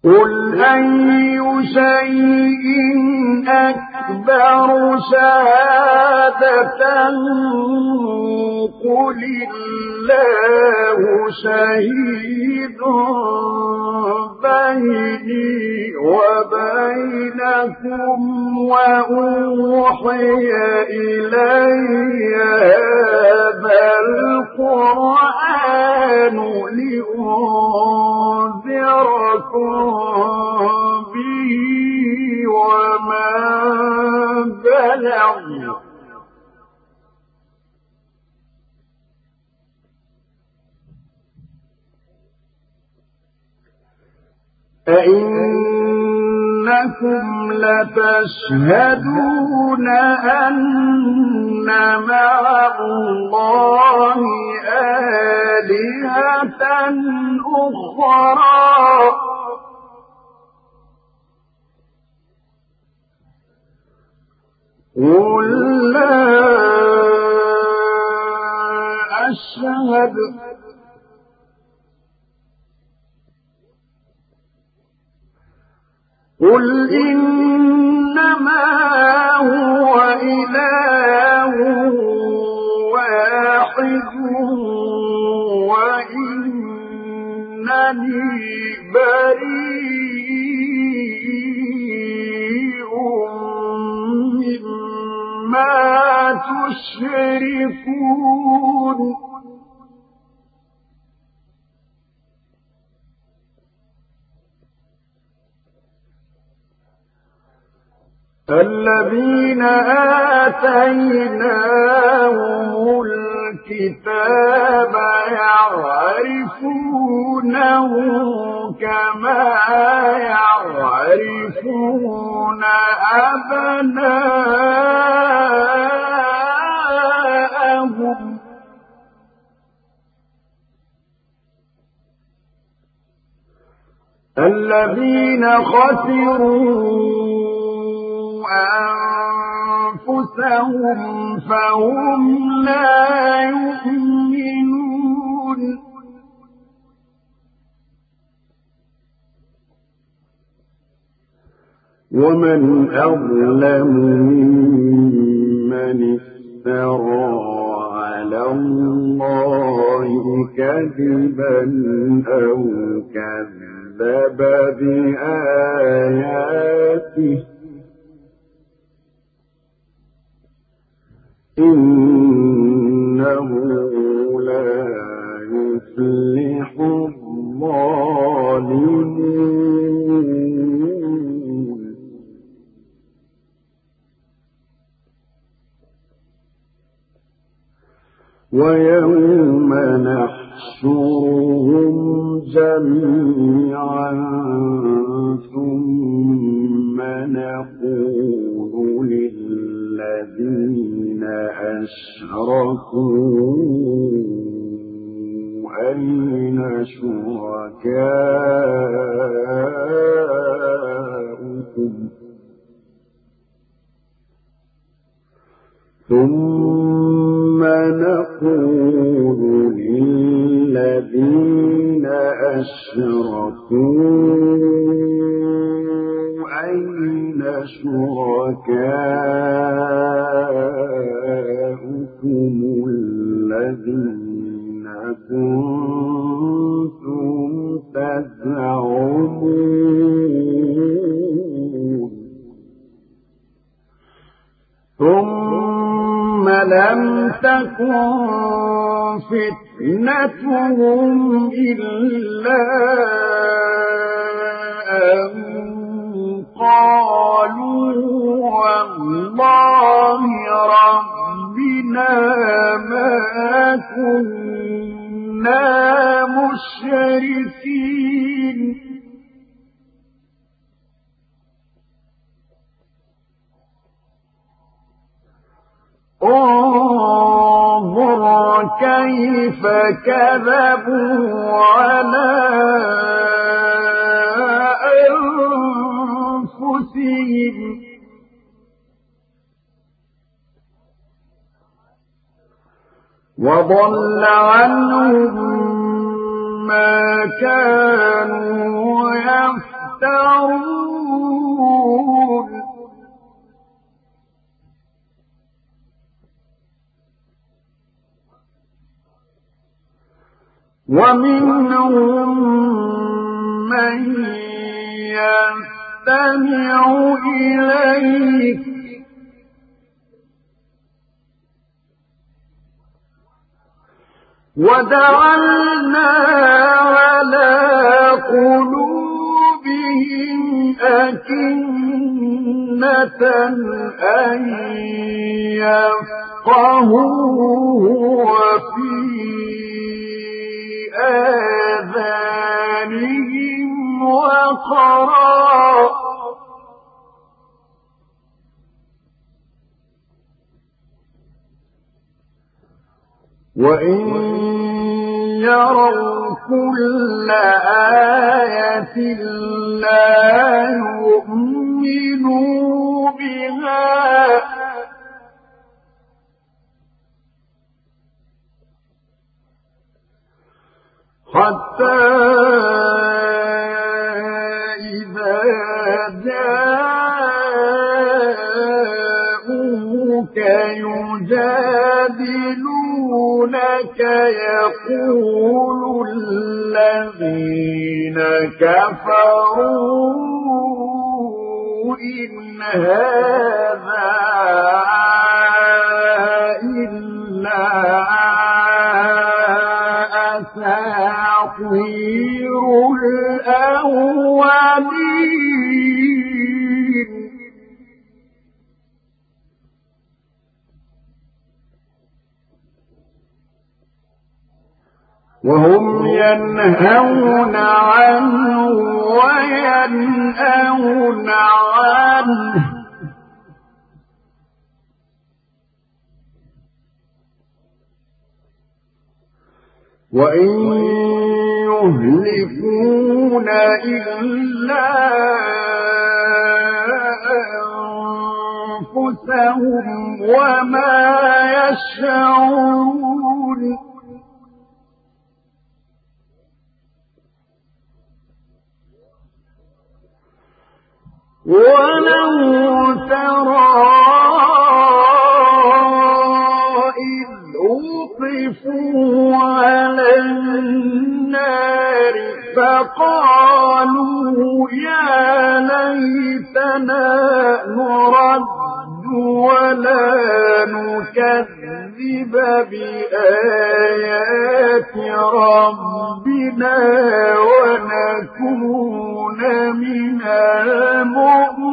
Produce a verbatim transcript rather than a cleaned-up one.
قل أي شيء أكبر شهادة قل الله شهيد بيني وبينكم وأوحي إلي هذا القرآن لأنذركم به ومن بلغ أئنكم لتشهدون أن مع الله آلهة أخرى قل لا أشهد قل إنما هو إله واحد وإنني بريء مما تشركون الذين آتيناهم الكتاب يعرفونه كما يعرفون أبناءهم الذين خسروا أنفسهم فهم لا يؤمنون ومن أظلم ممن افترى على الله كذبا أو كذب بآياته إنه لا يفلح الظالمون ويوم نحشرهم جميعا ثم نقول للذين أشركوا أين شركاؤكم ثم نقول للذين أشركوا أين شركاؤكم الذين كنتم تزعمون ثم لم تكن فتنتهم إلا أن قالوا والله ربنا ما كنا مشركين انظر كيف كذبوا على أنفسهم وضل عنهم ما كانوا يفترون يفترون ومنهم من يستمع إليك وجعلنا على قلوبهم أكنة أن يفقهوه وفي آذانهم وقرا وإن يروا كل آية لا يؤمنوا بها حتى إذا جاءوك يجادلونك يقول الذين كفروا إن هذا إلا أساطير الأولين وهم ينهون عنه وينأون عنه وإن يهلكون إلا أنفسهم وما يشعرون ولو ترى إذ وقفوا على النار فقالوا يا ليتنا نرد ولا نكذب بآيات ربنا ونكون من المؤمنين